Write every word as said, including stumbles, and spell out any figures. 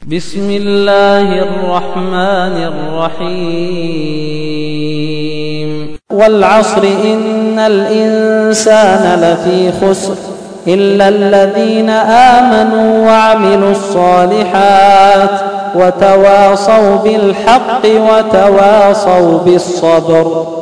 بسم الله الرحمن الرحيم والعصر إن الإنسان لفي خسر إلا الذين آمنوا وعملوا الصالحات وتواصوا بالحق وتواصوا بالصبر.